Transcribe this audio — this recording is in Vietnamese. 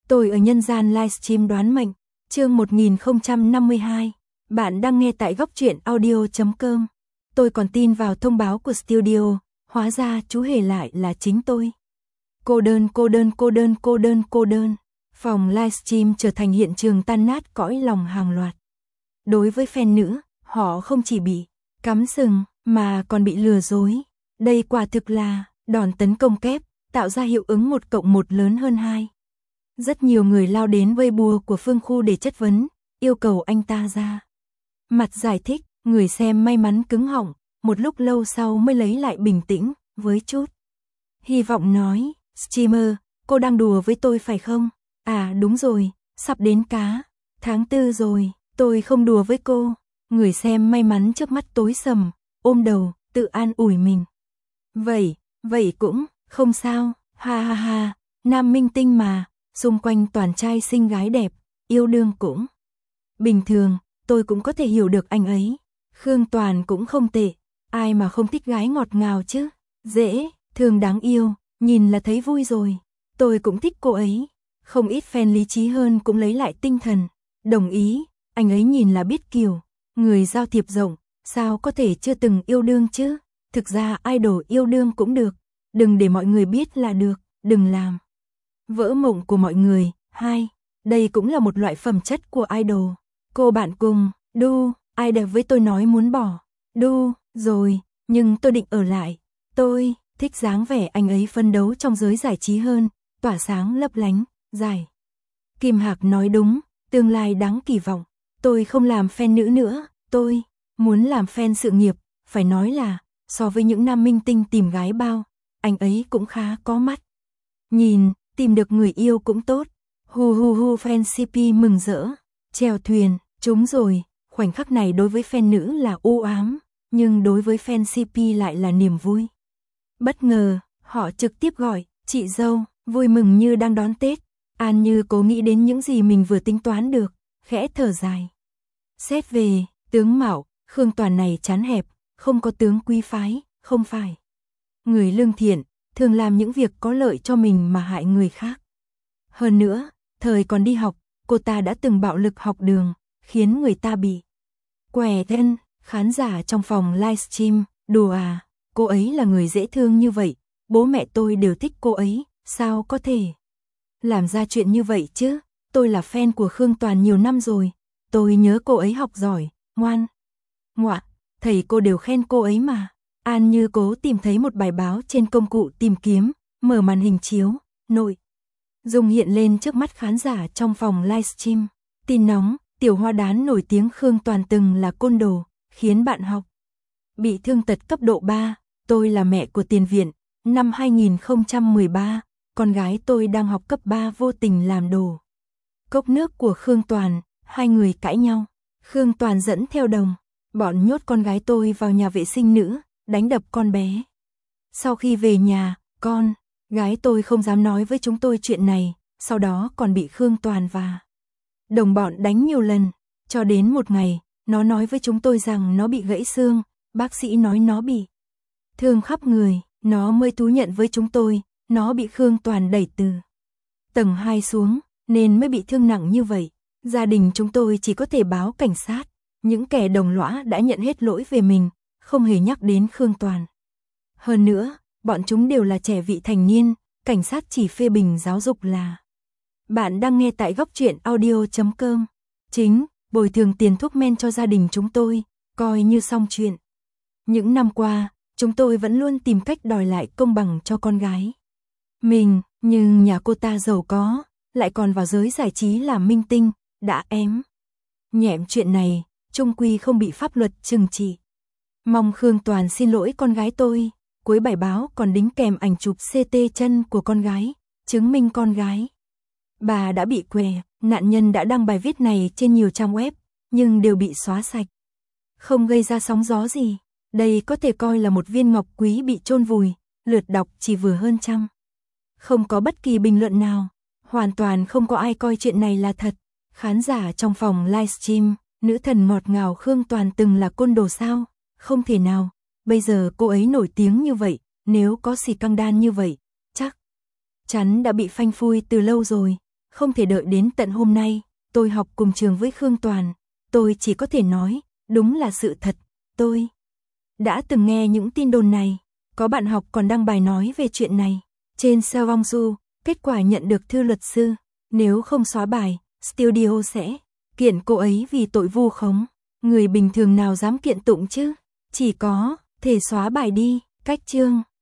Tôi ở nhân gian livestream đoán mệnh, chương 1052. Bạn đang nghe tại góc truyện audio.com. Tôi còn tin vào thông báo của studio, hóa ra chú hề lại là chính tôi. Cô đơn. Phòng livestream trở thành hiện trường tan nát cõi lòng hàng loạt. Đối với fan nữ, họ không chỉ bị cắm sừng mà còn bị lừa dối. Đây quả thực là đòn tấn công kép, tạo ra hiệu ứng 1+1 lớn hơn 2. Rất nhiều người lao đến Weibo của Phương Khu để chất vấn, yêu cầu anh ta ra mặt giải thích, người xem may mắn cứng họng, một lúc lâu sau mới lấy lại bình tĩnh, với chút hy vọng nói, streamer, cô đang đùa với tôi phải không? À đúng rồi, sắp đến cá, tháng 4 rồi, tôi không đùa với cô. Người xem may mắn trước mắt tối sầm, ôm đầu, tự an ủi mình. Vậy cũng, không sao, ha, nam minh tinh mà, xung quanh toàn trai xinh gái đẹp, yêu đương cũng bình thường, tôi cũng có thể hiểu được anh ấy. Khương Toàn cũng không tệ, ai mà không thích gái ngọt ngào chứ, dễ, thương đáng yêu, nhìn là thấy vui rồi. Tôi cũng thích cô ấy, không ít fan lý trí hơn cũng lấy lại tinh thần, đồng ý, anh ấy nhìn là biết kiểu, người giao thiệp rộng, sao có thể chưa từng yêu đương chứ, thực ra idol yêu đương cũng được, đừng để mọi người biết là được, đừng làm vỡ mộng của mọi người. 2. Đây cũng là một loại phẩm chất của idol. Cô bạn cùng, đu, ai đẹp với tôi nói muốn bỏ, đu, rồi, nhưng tôi định ở lại. Tôi thích dáng vẻ anh ấy phấn đấu trong giới giải trí hơn, tỏa sáng lấp lánh, giải. Kim Hạc nói đúng, tương lai đáng kỳ vọng. Tôi không làm fan nữ nữa, tôi muốn làm fan sự nghiệp, phải nói là, so với những nam minh tinh tìm gái bao, anh ấy cũng khá có mắt. Nhìn, tìm được người yêu cũng tốt. Hu fan CP mừng rỡ, chèo thuyền, trúng rồi, khoảnh khắc này đối với fan nữ là u ám, nhưng đối với fan CP lại là niềm vui. Bất ngờ, họ trực tiếp gọi, chị dâu, vui mừng như đang đón Tết. An Như cố nghĩ đến những gì mình vừa tính toán được, khẽ thở dài. Xét về, tướng mạo, Khương Toàn này chán hẹp, không có tướng quý phái, không phải người lương thiện, thường làm những việc có lợi cho mình mà hại người khác. Hơn nữa, thời còn đi học, cô ta đã từng bạo lực học đường, khiến người ta bị què thân. Khán giả trong phòng livestream, đùa à, cô ấy là người dễ thương như vậy, bố mẹ tôi đều thích cô ấy, sao có thể làm ra chuyện như vậy chứ, tôi là fan của Khương Toàn nhiều năm rồi, tôi nhớ cô ấy học giỏi, ngoan, ngoạ, thầy cô đều khen cô ấy mà. An Như cố tìm thấy một bài báo trên công cụ tìm kiếm, mở màn hình chiếu, nội dung hiện lên trước mắt khán giả trong phòng livestream. Tin nóng, tiểu hoa đán nổi tiếng Khương Toàn từng là côn đồ, khiến bạn học bị thương tật cấp độ 3, tôi là mẹ của tiền viện, năm 2013, con gái tôi đang học cấp 3 vô tình làm đổ cốc nước của Khương Toàn, hai người cãi nhau. Khương Toàn dẫn theo đồng, bọn nhốt con gái tôi vào nhà vệ sinh nữ, đánh đập con bé. Sau khi về nhà, con gái tôi không dám nói với chúng tôi chuyện này, sau đó còn bị Khương Toàn và đồng bọn đánh nhiều lần, cho đến một ngày, nó nói với chúng tôi rằng nó bị gãy xương, bác sĩ nói nó bị thương khắp người, nó mới thú nhận với chúng tôi, nó bị Khương Toàn đẩy từ tầng 2 xuống, nên mới bị thương nặng như vậy. Gia đình chúng tôi chỉ có thể báo cảnh sát, những kẻ đồng lõa đã nhận hết lỗi về mình, không hề nhắc đến Khương Toàn. Hơn nữa, bọn chúng đều là trẻ vị thành niên, cảnh sát chỉ phê bình giáo dục là. Bạn đang nghe tại góc truyện audio.com. Chính, bồi thường tiền thuốc men cho gia đình chúng tôi, coi như xong chuyện. Những năm qua, chúng tôi vẫn luôn tìm cách đòi lại công bằng cho con gái mình, nhưng nhà cô ta giàu có, lại còn vào giới giải trí làm minh tinh, đã nhẹm chuyện này, chung quy không bị pháp luật trừng trị. Mong Khương Toàn xin lỗi con gái tôi. Cuối bài báo còn đính kèm ảnh chụp CT chân của con gái, chứng minh con gái bà đã bị què. Nạn nhân đã đăng bài viết này trên nhiều trang web, nhưng đều bị xóa sạch, không gây ra sóng gió gì. Đây có thể coi là một viên ngọc quý bị chôn vùi, lượt đọc chỉ vừa hơn trăm. Không có bất kỳ bình luận nào, hoàn toàn không có ai coi chuyện này là thật. Khán giả trong phòng livestream, nữ thần ngọt ngào Khương Toàn từng là côn đồ sao? Không thể nào, bây giờ cô ấy nổi tiếng như vậy, nếu có xì căng đan như vậy, chắc chắn đã bị phanh phui từ lâu rồi. Không thể đợi đến tận hôm nay, tôi học cùng trường với Khương Toàn. Tôi chỉ có thể nói, đúng là sự thật. Tôi đã từng nghe những tin đồn này. Có bạn học còn đăng bài nói về chuyện này. Trên Savongsu, kết quả nhận được thư luật sư. Nếu không xóa bài, studio sẽ kiện cô ấy vì tội vu khống. Người bình thường nào dám kiện tụng chứ? Chỉ có thể xóa bài đi. Cách chương